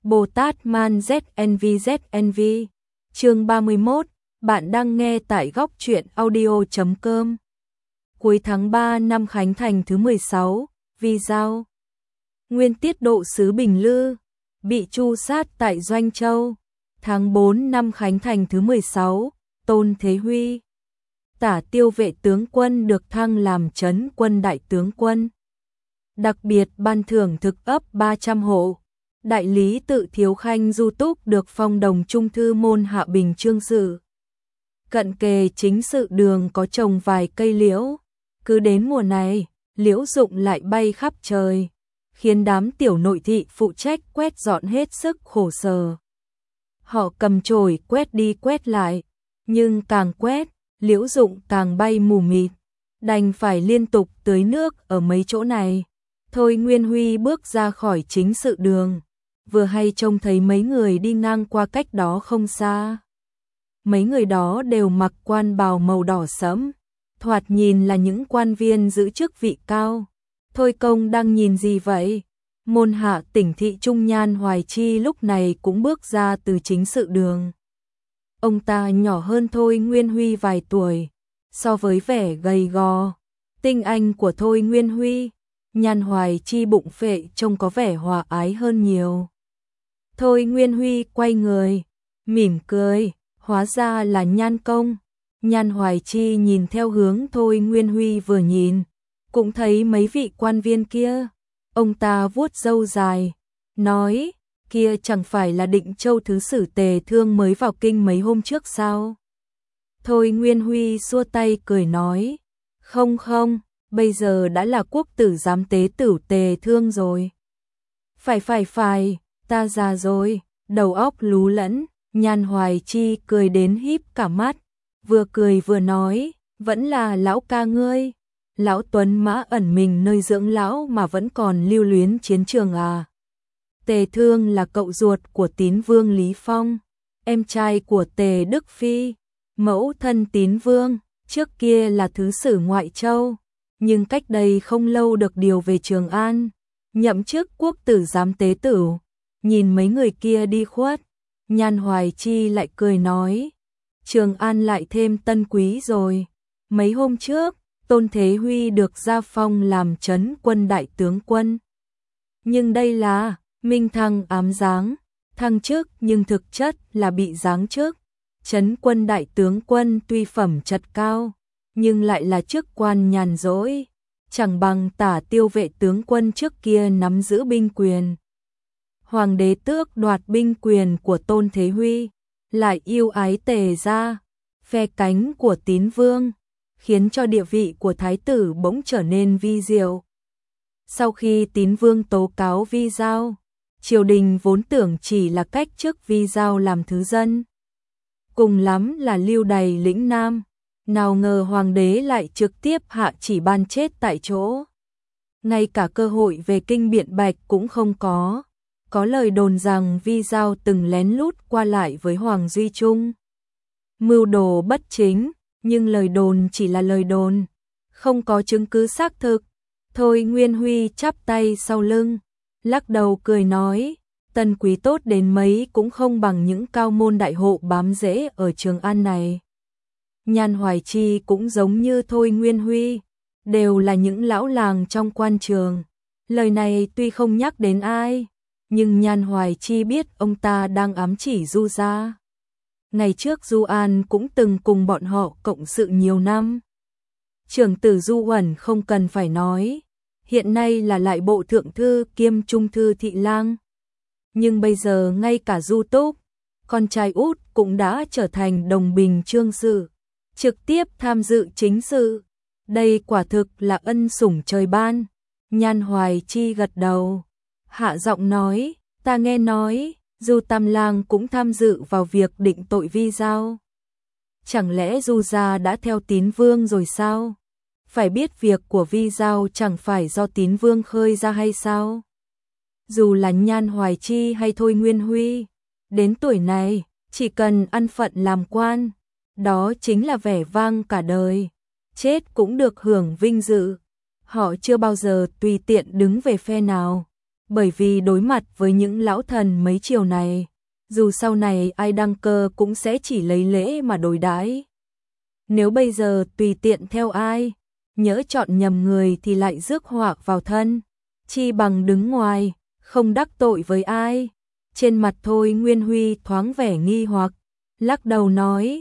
Bồ Tát Man ZNV. Chương 31, bạn đang nghe tại góc truyện audio.com. Cuối tháng 3 năm Khánh Thành thứ 16, Vi Giao. Nguyên tiết độ sứ Bình Lư, bị tru sát tại Doanh Châu. Tháng 4 năm Khánh Thành thứ 16, Tôn Thế Huy. Tả Tiêu Vệ tướng quân được thăng làm trấn quân đại tướng quân. Đặc biệt ban thưởng thực ấp 300 hộ. Đại lý Tự Thiếu Khanh Du Túc được phong đồng trung thư môn hạ bình chương sự. Cận kề chính sự đường có trồng vài cây liễu. Cứ đến mùa này, liễu rụng lại bay khắp trời, khiến đám tiểu nội thị phụ trách quét dọn hết sức khổ sở. Họ cầm chổi quét đi quét lại, nhưng càng quét, liễu rụng càng bay mù mịt, đành phải liên tục tưới nước ở mấy chỗ này. Thôi Nguyên Huy bước ra khỏi chính sự đường, vừa hay trông thấy mấy người đi ngang qua cách đó không xa. Mấy người đó đều mặc quan bào màu đỏ sẫm, thoạt nhìn là những quan viên giữ chức vị cao. Thôi công đang nhìn gì vậy? Môn hạ tỉnh thị Trung Nhan Hoài Chi lúc này cũng bước ra từ chính sự đường. Ông ta nhỏ hơn Thôi Nguyên Huy vài tuổi, so với vẻ gầy gò, tinh anh của Thôi Nguyên Huy, Nhan Hoài Chi bụng phệ trông có vẻ hòa ái hơn nhiều. Thôi Nguyên Huy quay người, mỉm cười, hóa ra là Nhan công. Nhan Hoài Chi nhìn theo hướng Thôi Nguyên Huy vừa nhìn, cũng thấy mấy vị quan viên kia. Ông ta vuốt râu dài, nói, kia chẳng phải là Định Châu thứ sử Tề Thương mới vào kinh mấy hôm trước sao? Thôi Nguyên Huy xua tay cười nói, không, bây giờ đã là quốc tử giám tế tử Tề Thương rồi. Phải, ta già rồi, đầu óc lú lẫn. Nhan Hoài Chi cười đến híp cả mắt, vừa cười vừa nói, vẫn là lão ca ngươi. Lão Tuấn Mã ẩn mình nơi dưỡng lão mà vẫn còn lưu luyến chiến trường à? Tề Thương là cậu ruột của Tín Vương Lý Phong, em trai của Tề Đức Phi. Mẫu thân Tín Vương trước kia là thứ sử Ngoại Châu, nhưng cách đây không lâu được điều về Trường An, nhậm chức quốc tử giám tế tử. Nhìn mấy người kia đi khuất, Nhan Hoài Chi lại cười nói, Trường An lại thêm tân quý rồi. Mấy hôm trước, Tôn Thế Huy được gia phong làm trấn quân đại tướng quân. Nhưng đây là minh thăng ám giáng, thăng chức nhưng thực chất là bị giáng chức. Trấn quân đại tướng quân tuy phẩm chất cao, nhưng lại là chức quan nhàn rỗi, chẳng bằng Tả Tiêu Vệ tướng quân trước kia nắm giữ binh quyền. Hoàng đế tước đoạt binh quyền của Tôn Thế Huy, lại yêu ái Tề gia, phe cánh của Tín Vương, khiến cho địa vị của thái tử bỗng trở nên vi diệu. Sau khi Tín Vương tố cáo Vi Giao, triều đình vốn tưởng chỉ là cách chức Vi Giao làm thứ dân, cùng lắm là lưu đày lĩnh Nam, nào ngờ hoàng đế lại trực tiếp hạ chỉ ban chết tại chỗ. Ngay cả cơ hội về kinh biện bạch cũng không có. Có lời đồn rằng Vi Giao từng lén lút qua lại với Hoàng Duy Trung. Mưu đồ bất chính, nhưng lời đồn chỉ là lời đồn, không có chứng cứ xác thực. Thôi Nguyên Huy chắp tay sau lưng, lắc đầu cười nói, tân quý tốt đến mấy cũng không bằng những cao môn đại hộ bám rễ ở Trường An này. Nhan Hoài Chi cũng giống như Thôi Nguyên Huy, đều là những lão làng trong quan trường. Lời này tuy không nhắc đến ai, nhưng Nhan Hoài Chi biết ông ta đang ám chỉ Du gia. Ngày trước Du An cũng từng cùng bọn họ cộng sự nhiều năm. Trưởng tử Du Uẩn không cần phải nói, hiện nay là lại bộ thượng thư kiêm trung thư thị lang. Nhưng bây giờ ngay cả Du Túc, con trai út cũng đã trở thành đồng bình chương sự, trực tiếp tham dự chính sự. Đây quả thực là ân sủng trời ban. Nhan Hoài Chi gật đầu, hạ giọng nói, ta nghe nói, Du Tam Lang cũng tham dự vào việc định tội Vi Giao. Chẳng lẽ Du gia đã theo Tín Vương rồi sao? Phải biết việc của Vi Giao chẳng phải do Tín Vương khơi ra hay sao? Dù là Nhan Hoài Chi hay Thôi Nguyên Huy, đến tuổi này, chỉ cần ăn phận làm quan, đó chính là vẻ vang cả đời, chết cũng được hưởng vinh dự. Họ chưa bao giờ tùy tiện đứng về phe nào, bởi vì đối mặt với những lão thần mấy chiều này, dù sau này ai đăng cơ cũng sẽ chỉ lấy lễ mà đối đãi. Nếu bây giờ tùy tiện theo ai, nhỡ chọn nhầm người thì lại rước họa vào thân, chi bằng đứng ngoài, không đắc tội với ai. Trên mặt Thôi Nguyên Huy thoáng vẻ nghi hoặc, lắc đầu nói,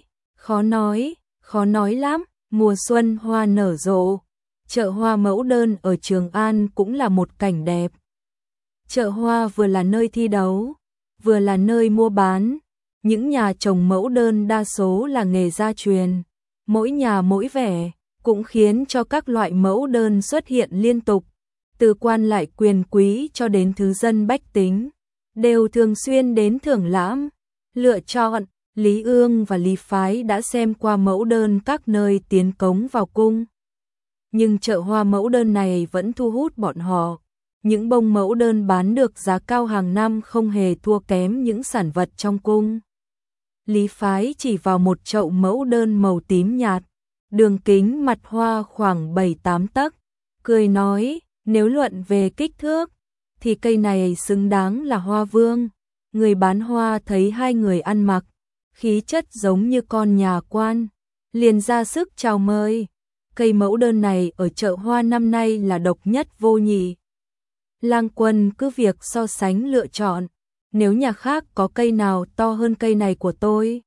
khó nói lắm, mùa xuân hoa nở rộ, chợ hoa mẫu đơn ở Trường An cũng là một cảnh đẹp. Chợ hoa vừa là nơi thi đấu, vừa là nơi mua bán, những nhà trồng mẫu đơn đa số là nghề gia truyền, mỗi nhà mỗi vẻ, cũng khiến cho các loại mẫu đơn xuất hiện liên tục, từ quan lại quyền quý cho đến thứ dân bách tính, đều thường xuyên đến thưởng lãm, lựa chọn. Lý Ương và Lý Phái đã xem qua mẫu đơn các nơi tiến cống vào cung. Nhưng chợ hoa mẫu đơn này vẫn thu hút bọn họ. Những bông mẫu đơn bán được giá cao hàng năm không hề thua kém những sản vật trong cung. Lý Phái chỉ vào một chậu mẫu đơn màu tím nhạt, đường kính mặt hoa khoảng 7-8 tấc, cười nói, nếu luận về kích thước, thì cây này xứng đáng là hoa vương. Người bán hoa thấy hai người ăn mặc, khí chất giống như con nhà quan, liền ra sức chào mời. Cây mẫu đơn này ở chợ hoa năm nay là độc nhất vô nhị. Lang Quân cứ việc so sánh lựa chọn, nếu nhà khác có cây nào to hơn cây này của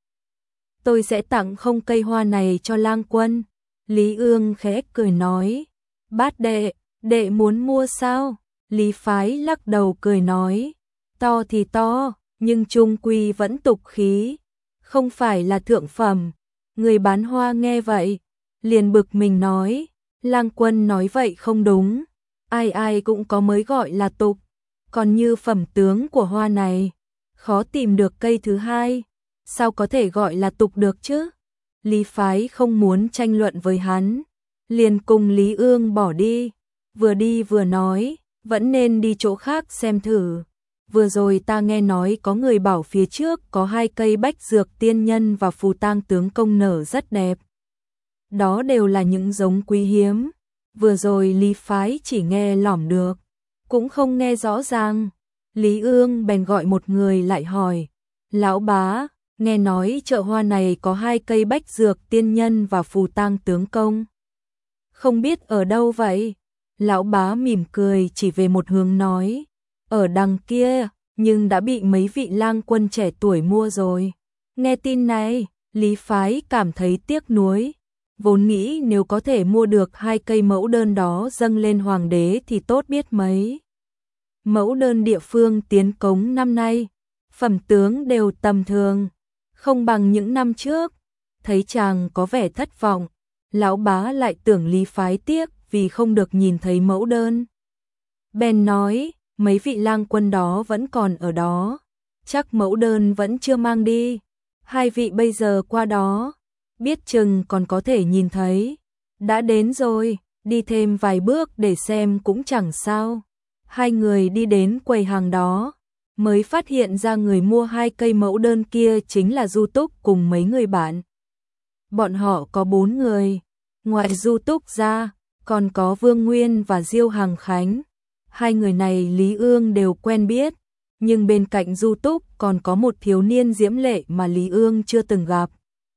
tôi sẽ tặng không cây hoa này cho Lang Quân. Lý Ương khẽ cười nói, bát đệ muốn mua sao? Lý Phái lắc đầu cười nói, to thì to, nhưng chung quy vẫn tục khí, không phải là thượng phẩm. Người bán hoa nghe vậy, liền bực mình nói, Lang Quân nói vậy không đúng, ai cũng có mới gọi là tục, còn như phẩm tướng của hoa này, khó tìm được cây thứ hai, sao có thể gọi là tục được chứ? Lý Phái không muốn tranh luận với hắn, liền cùng Lý Ương bỏ đi vừa nói, vẫn nên đi chỗ khác xem thử. Vừa rồi ta nghe nói có người bảo phía trước có 2 cây bách dược tiên nhân và phù tang tướng công nở rất đẹp. Đó đều là những giống quý hiếm. Vừa rồi Lý Phái chỉ nghe lỏm được, cũng không nghe rõ ràng. Lý Ương bèn gọi một người lại hỏi, lão bá, nghe nói chợ hoa này có 2 cây bách dược tiên nhân và phù tang tướng công. Không biết ở đâu vậy? Lão bá mỉm cười chỉ về một hướng nói, ở đằng kia, nhưng đã bị mấy vị lang quân trẻ tuổi mua rồi. Nghe tin này, Lý Phái cảm thấy tiếc nuối, vốn nghĩ nếu có thể mua được 2 cây mẫu đơn đó dâng lên hoàng đế thì tốt biết mấy. Mẫu đơn địa phương tiến cống năm nay, phẩm tướng đều tầm thường, không bằng những năm trước. Thấy chàng có vẻ thất vọng, lão bá lại tưởng Lý Phái tiếc vì không được nhìn thấy mẫu đơn. Bèn nói, mấy vị lang quân đó vẫn còn ở đó, chắc mẫu đơn vẫn chưa mang đi. 2 vị bây giờ qua đó, biết chừng còn có thể nhìn thấy. Đã đến rồi, đi thêm vài bước để xem cũng chẳng sao. 2 người đi đến quầy hàng đó, mới phát hiện ra người mua 2 cây mẫu đơn kia chính là Du Túc cùng mấy người bạn. Bọn họ có 4 người, ngoài Du Túc ra, còn có Vương Nguyên và Diêu Hằng Khánh. 2 người này Lý Ương đều quen biết, nhưng bên cạnh Du Túc còn có một thiếu niên diễm lệ mà Lý Ương chưa từng gặp.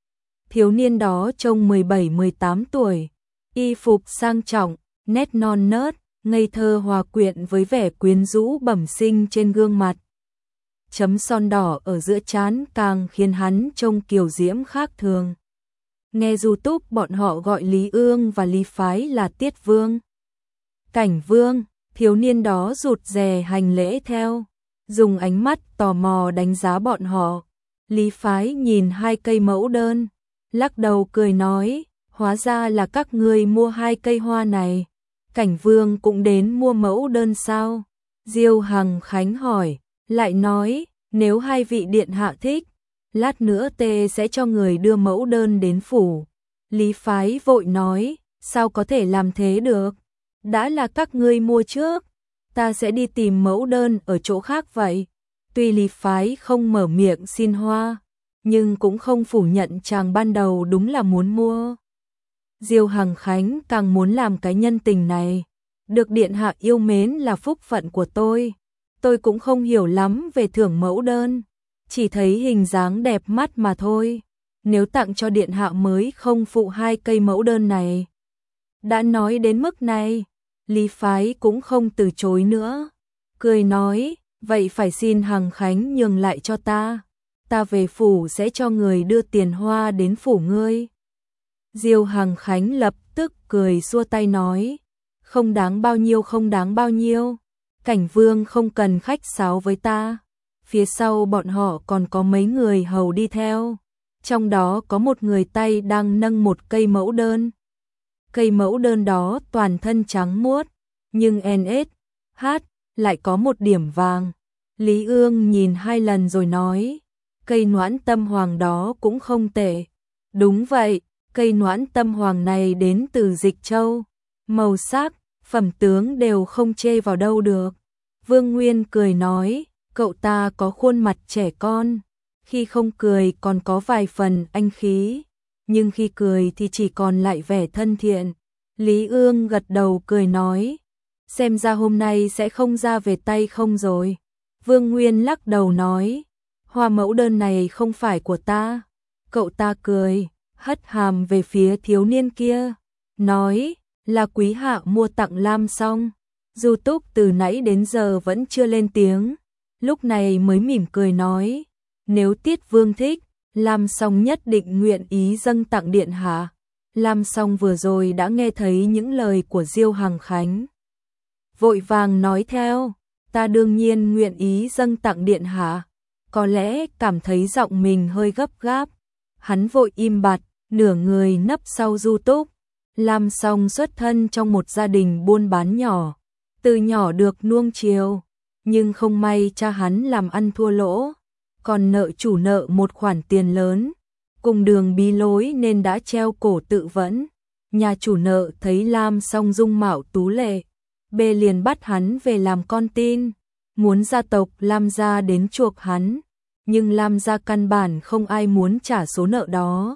Thiếu niên đó trông 17-18 tuổi, y phục sang trọng, nét non nớt, ngây thơ hòa quyện với vẻ quyến rũ bẩm sinh trên gương mặt. Chấm son đỏ ở giữa trán càng khiến hắn trông kiều diễm khác thường. Nghe Du Túc bọn họ gọi Lý Ương và Lý Phái là Tiết Vương, Cảnh Vương. Thiếu niên đó rụt rè hành lễ theo, dùng ánh mắt tò mò đánh giá bọn họ. Lý Phái nhìn 2 cây mẫu đơn, lắc đầu cười nói, hóa ra là các ngươi mua 2 cây hoa này. Cảnh Vương cũng đến mua mẫu đơn sao? Diêu Hằng Khánh hỏi, lại nói, nếu 2 vị điện hạ thích, lát nữa tê sẽ cho người đưa mẫu đơn đến phủ. Lý Phái vội nói, sao có thể làm thế được? Đã là các ngươi mua trước, ta sẽ đi tìm mẫu đơn ở chỗ khác vậy. Tuy Lý Phái không mở miệng xin hoa, nhưng cũng không phủ nhận chàng ban đầu đúng là muốn mua. Diêu Hằng Khánh càng muốn làm cái nhân tình này. Được điện hạ yêu mến là phúc phận của tôi, tôi cũng không hiểu lắm về thưởng mẫu đơn, chỉ thấy hình dáng đẹp mắt mà thôi. Nếu tặng cho điện hạ mới không phụ 2 cây mẫu đơn này. Đã nói đến mức này, Lý Phái cũng không từ chối nữa, cười nói, vậy phải xin Hằng Khánh nhường lại cho ta. Ta về phủ sẽ cho người đưa tiền hoa đến phủ ngươi. Diêu Hằng Khánh lập tức cười xua tay nói, không đáng bao nhiêu, không đáng bao nhiêu. Cảnh Vương không cần khách sáo với ta. Phía sau bọn họ còn có mấy người hầu đi theo. Trong đó có một người tay đang nâng một cây mẫu đơn. Cây mẫu đơn đó toàn thân trắng muốt, nhưng NSH lại có một điểm vàng. Lý Ương nhìn 2 lần rồi nói, cây noãn tâm hoàng đó cũng không tệ. Đúng vậy, cây noãn tâm hoàng này đến từ Dịch Châu. Màu sắc, phẩm tướng đều không chê vào đâu được. Vương Nguyên cười nói, cậu ta có khuôn mặt trẻ con. Khi không cười còn có vài phần anh khí, nhưng khi cười thì chỉ còn lại vẻ thân thiện. Lý Ương gật đầu cười nói, xem ra hôm nay sẽ không ra về tay không rồi. Vương Nguyên lắc đầu nói, hoa mẫu đơn này không phải của ta. Cậu ta cười, hất hàm về phía thiếu niên kia, nói, là quý hạ mua tặng Lam Song. Du Túc từ nãy đến giờ vẫn chưa lên tiếng, lúc này mới mỉm cười nói, nếu Tiết Vương thích, Lam Song nhất định nguyện ý dâng tặng điện hạ. Lam Song vừa rồi đã nghe thấy những lời của Diêu Hằng Khánh, vội vàng nói theo, ta đương nhiên nguyện ý dâng tặng điện hạ. Có lẽ cảm thấy giọng mình hơi gấp gáp, hắn vội im bặt, nửa người nấp sau Du Túc. Lam Song xuất thân trong một gia đình buôn bán nhỏ, từ nhỏ được nuông chiều, nhưng không may cha hắn làm ăn thua lỗ, còn nợ chủ nợ một khoản tiền lớn, cùng đường bí lối nên đã treo cổ tự vẫn. Nhà chủ nợ thấy Lam Song dung mạo tú lệ, bê liền bắt hắn về làm con tin, muốn gia tộc Lam gia đến chuộc hắn, nhưng Lam gia căn bản không ai muốn trả số nợ đó.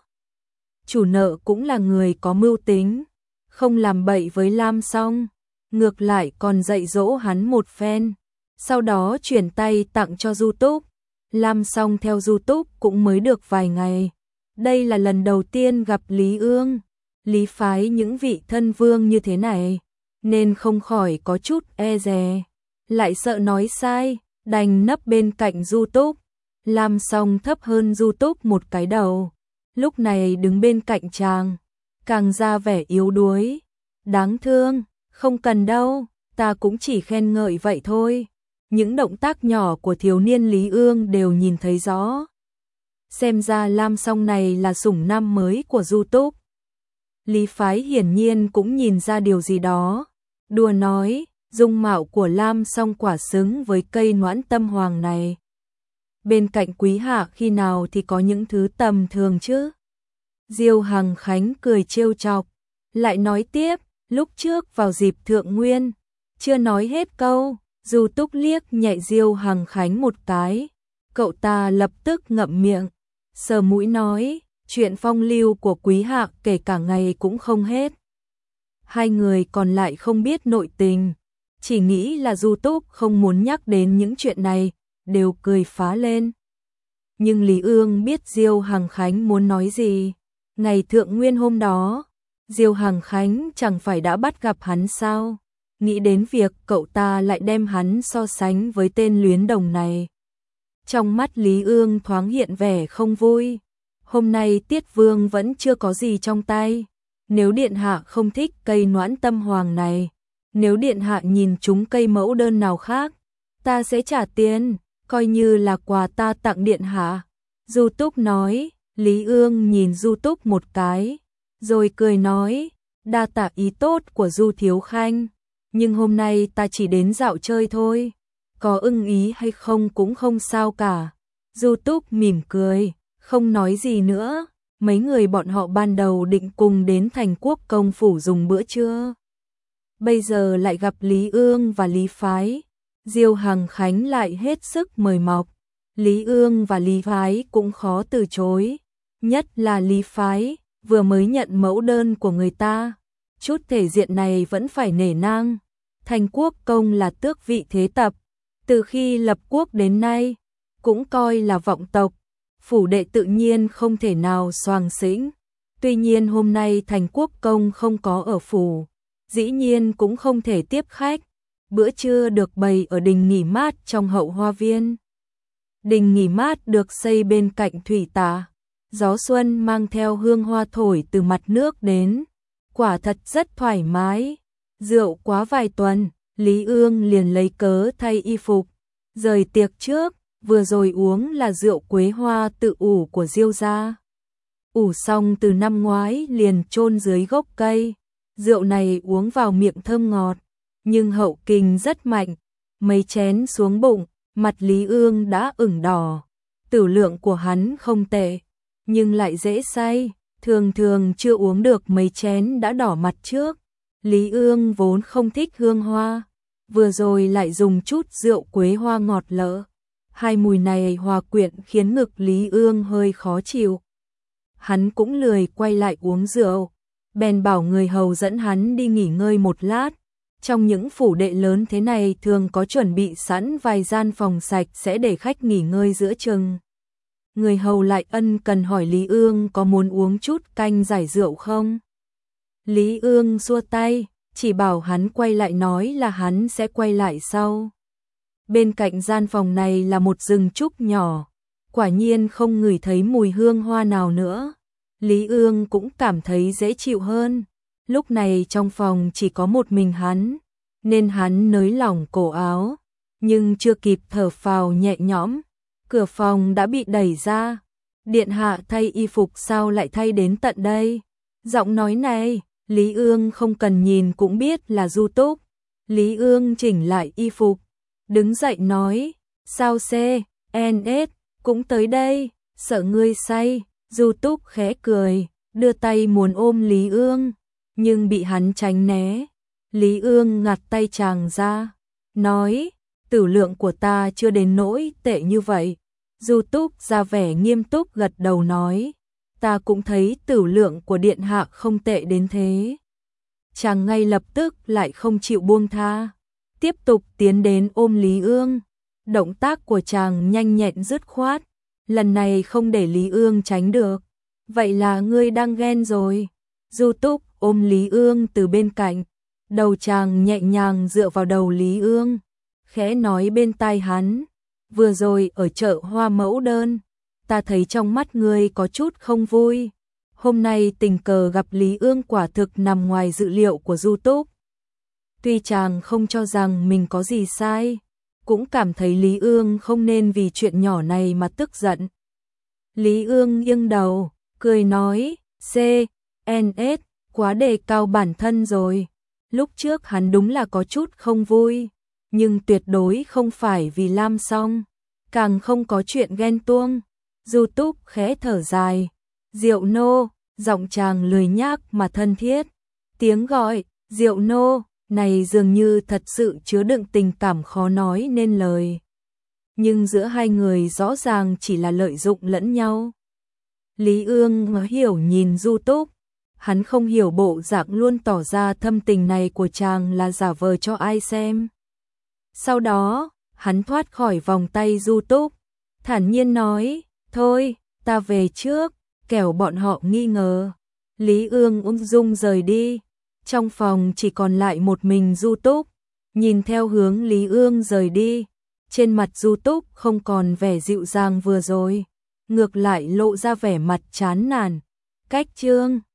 Chủ nợ cũng là người có mưu tính, không làm bậy với Lam Song, ngược lại còn dạy dỗ hắn một phen, sau đó chuyển tay tặng cho Du Túc. Lam Song theo Du Túc cũng mới được vài ngày. Đây là lần đầu tiên gặp Lý Ương, Lý Phái những vị thân vương như thế này, nên không khỏi có chút e dè, lại sợ nói sai, đành nấp bên cạnh Du Túc. Lam Song thấp hơn Du Túc một cái đầu, lúc này đứng bên cạnh chàng, càng ra vẻ yếu đuối. Đáng thương, không cần đâu, ta cũng chỉ khen ngợi vậy thôi. Những động tác nhỏ của thiếu niên Lý Ương đều nhìn thấy rõ. Xem ra Lam Song này là sủng năm mới của Du Túc. Lý Phái hiển nhiên cũng nhìn ra điều gì đó, đùa nói, dung mạo của Lam Song quả xứng với cây noãn tâm hoàng này. Bên cạnh quý hạ khi nào thì có những thứ tầm thường chứ. Diêu Hằng Khánh cười trêu chọc, lại nói tiếp, lúc trước vào dịp thượng nguyên, chưa nói hết câu, Du Túc liếc nhẹ Diêu Hằng Khánh một cái, cậu ta lập tức ngậm miệng, sờ mũi nói, chuyện phong lưu của quý hạ kể cả ngày cũng không hết. Hai người còn lại không biết nội tình, chỉ nghĩ là Du Túc không muốn nhắc đến những chuyện này, đều cười phá lên. Nhưng Lý Ương biết Diêu Hằng Khánh muốn nói gì. Ngày thượng nguyên hôm đó, Diêu Hằng Khánh chẳng phải đã bắt gặp hắn sao? Nghĩ đến việc cậu ta lại đem hắn so sánh với tên luyến đồng này. Trong mắt Lý Ương thoáng hiện vẻ không vui. Hôm nay Tiết Vương vẫn chưa có gì trong tay. Nếu điện hạ không thích cây noãn tâm hoàng này, nếu điện hạ nhìn trúng cây mẫu đơn nào khác, ta sẽ trả tiền, coi như là quà ta tặng điện hạ. Du Túc nói. Lý Ương nhìn Du Túc một cái, rồi cười nói, đa tạ ý tốt của Du Thiếu Khanh, nhưng hôm nay ta chỉ đến dạo chơi thôi, có ưng ý hay không cũng không sao cả. Du Túc mỉm cười, không nói gì nữa. Mấy người bọn họ ban đầu định cùng đến Thành Quốc công phủ dùng bữa trưa, bây giờ lại gặp Lý Ương và Lý Phái. Diêu Hằng Khánh lại hết sức mời mọc, Lý Ương và Lý Phái cũng khó từ chối. Nhất là Lý Phái, vừa mới nhận mẫu đơn của người ta, chút thể diện này vẫn phải nể nang. Thành Quốc công là tước vị thế tập, Từ khi lập quốc đến nay, cũng coi là vọng tộc, phủ đệ tự nhiên không thể nào xoàng xĩnh. Tuy nhiên hôm nay Thành Quốc công không có ở phủ, dĩ nhiên cũng không thể tiếp khách. Bữa trưa được bày ở đình nghỉ mát trong hậu hoa viên. Đình nghỉ mát được xây bên cạnh thủy tạ, gió xuân mang theo hương hoa thổi từ mặt nước đến, quả thật rất thoải mái. Rượu quá vài tuần, Lý Ương liền lấy cớ thay y phục, rời tiệc trước, vừa rồi uống là rượu quế hoa tự ủ của Diêu gia. Ủ xong từ năm ngoái liền chôn dưới gốc cây, rượu này uống vào miệng thơm ngọt, nhưng hậu kình rất mạnh, mấy chén xuống bụng, mặt Lý Ương đã ửng đỏ. Tử lượng của hắn không tệ, nhưng lại dễ say, thường thường chưa uống được mấy chén đã đỏ mặt trước. Lý Ương vốn không thích hương hoa, vừa rồi lại dùng chút rượu quế hoa ngọt lợ. Hai mùi này hòa quyện khiến ngực Lý Ương hơi khó chịu. Hắn cũng lười quay lại uống rượu, bèn bảo người hầu dẫn hắn đi nghỉ ngơi một lát. Trong những phủ đệ lớn thế này thường có chuẩn bị sẵn vài gian phòng sạch sẽ để khách nghỉ ngơi giữa chừng. Người hầu lại ân cần hỏi Lý Ương có muốn uống chút canh giải rượu không? Lý Ương xua tay, chỉ bảo hắn quay lại nói là hắn sẽ quay lại sau. Bên cạnh gian phòng này là một rừng trúc nhỏ, quả nhiên không ngửi thấy mùi hương hoa nào nữa. Lý Ương cũng cảm thấy dễ chịu hơn. Lúc này trong phòng chỉ có một mình hắn, nên hắn nới lỏng cổ áo, nhưng chưa kịp thở phào nhẹ nhõm, cửa phòng đã bị đẩy ra. Điện hạ thay y phục sao lại thay đến tận đây? Giọng nói này, Lý Ương không cần nhìn cũng biết là Du Túc. Lý Ương chỉnh lại y phục, đứng dậy nói, sao CNS cũng tới đây, sợ ngươi say. Du Túc khẽ cười, đưa tay muốn ôm Lý Ương, nhưng bị hắn tránh né. Lý Ương ngặt tay chàng ra, nói, tử lượng của ta chưa đến nỗi tệ như vậy. Du Túc ra vẻ nghiêm túc gật đầu nói, ta cũng thấy tử lượng của điện hạ không tệ đến thế. Chàng ngay lập tức lại không chịu buông tha, tiếp tục tiến đến ôm Lý Ương. Động tác của chàng nhanh nhẹn dứt khoát, lần này không để Lý Ương tránh được. Vậy là ngươi đang ghen rồi. Du Túc ôm Lý Ương từ bên cạnh, đầu chàng nhẹ nhàng dựa vào đầu Lý Ương, khẽ nói bên tai hắn, vừa rồi ở chợ Hoa Mẫu Đơn, ta thấy trong mắt ngươi có chút không vui. Hôm nay tình cờ gặp Lý Ương quả thực nằm ngoài dự liệu của Du Túc. Tuy chàng không cho rằng mình có gì sai, cũng cảm thấy Lý Ương không nên vì chuyện nhỏ này mà tức giận. Lý Ương nghiêng đầu, cười nói, CNS, quá đề cao bản thân rồi. Lúc trước hắn đúng là có chút không vui, nhưng tuyệt đối không phải vì Lam Song, càng không có chuyện ghen tuông. Du Túc khẽ thở dài, Diệu nô, giọng chàng lười nhác mà thân thiết. Tiếng gọi, Diệu nô, này dường như thật sự chứa đựng tình cảm khó nói nên lời. Nhưng giữa hai người rõ ràng chỉ là lợi dụng lẫn nhau. Lý Ương hiểu nhìn Du Túc, hắn không hiểu bộ dạng luôn tỏ ra thâm tình này của chàng là giả vờ cho ai xem. Sau đó, hắn thoát khỏi vòng tay Du Túc, thản nhiên nói, thôi, ta về trước, kẻo bọn họ nghi ngờ. Lý Ương ung dung rời đi, trong phòng chỉ còn lại một mình Du Túc, nhìn theo hướng Lý Ương rời đi, trên mặt Du Túc không còn vẻ dịu dàng vừa rồi, ngược lại lộ ra vẻ mặt chán nản. Cách chương